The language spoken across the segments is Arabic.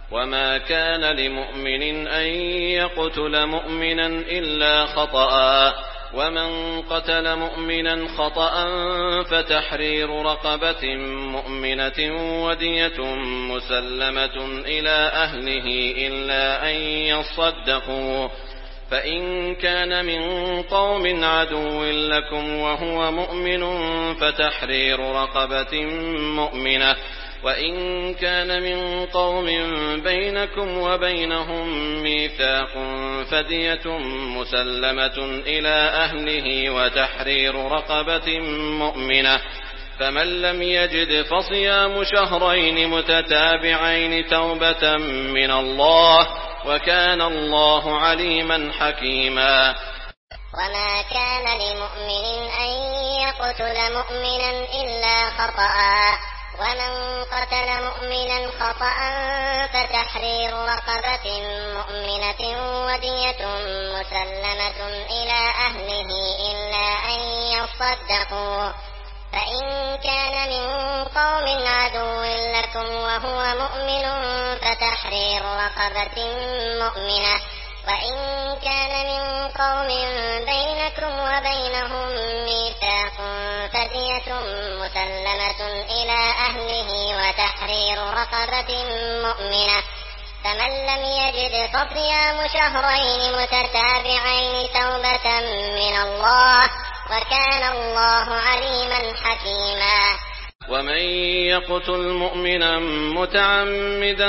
وما كان لمؤمن أن يقتل مؤمنا إلا خطأ، ومن قتل مؤمنا خطأ فتحرير رقبة مؤمنة ودية مسلمة إلى أهله إلا أن يصدقوا، فإن كان من قوم عدو لكم وهو مؤمن فتحرير رقبة مؤمنة، وإن كان من قوم بينكم وبينهم ميثاق فدية مسلمة إلى أهله وتحرير رقبة مؤمنة، فمن لم يجد فصيام شهرين متتابعين توبة من الله، وكان الله عليما حكيما. وما كان لمؤمن أن يقتل مؤمنا إلا خطأ، ومن قتل مؤمنا خطأ فتحرير رقبة مؤمنة ودية مسلمة إلى أهله إلا أن يصدقوا، فإن كان من قوم عدو لكم وهو مؤمن فتحرير رقبة مؤمنة، وإن كان من قوم بينكم وبينهم ميثاق فدية مسلمة إلى أهله وتحرير رقبة مؤمنة، فمن لم يجد فصيام شهرين متتابعين توبة من الله، وكان الله عليما حكيما. ومن يقتل مؤمنا متعمدا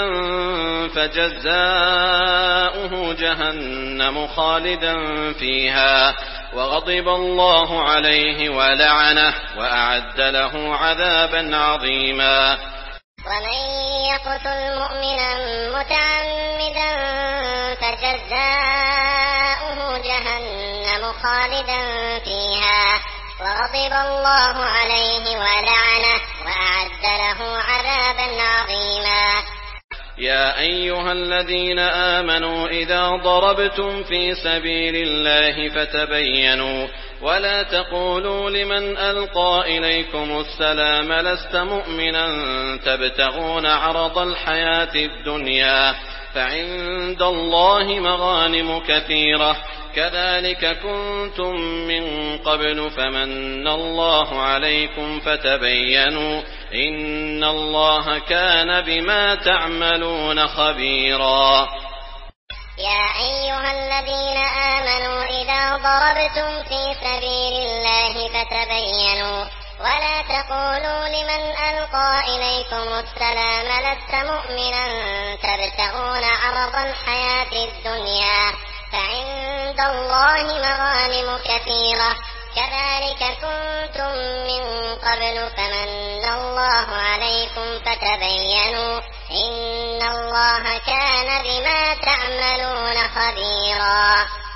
فجزاؤه جهنم خالدا فيها وغضب الله عليه ولعنه وأعد له عذابا عظيما. ومن يقتل مؤمنا متعمدا فجزاؤه جهنم خالدا فيها وغضب الله عليه ولعنه وأعد له عذابا عظيما. يا أيها الذين آمنوا إذا ضربتم في سبيل الله فتبينوا ولا تقولوا لمن ألقى إليكم السلام لست مؤمنا تبتغون عرض الحياة الدنيا فعند الله مغانم كثيرة كذلك كنتم من قبل فمن الله عليكم فتبينوا إن الله كان بما تعملون خبيرا. يا أيها الذين آمنوا إذا ضربتم في سبيل الله فتبينوا ولا تقولوا لمن ألقى إليكم السلام لست مؤمنا تبتغون عرض الحياة الدنيا فعند الله مغانم كثيرة كذلك كنتم من قبل فمن الله عليكم فتبينوا إن الله كان بما تعملون خبيرا.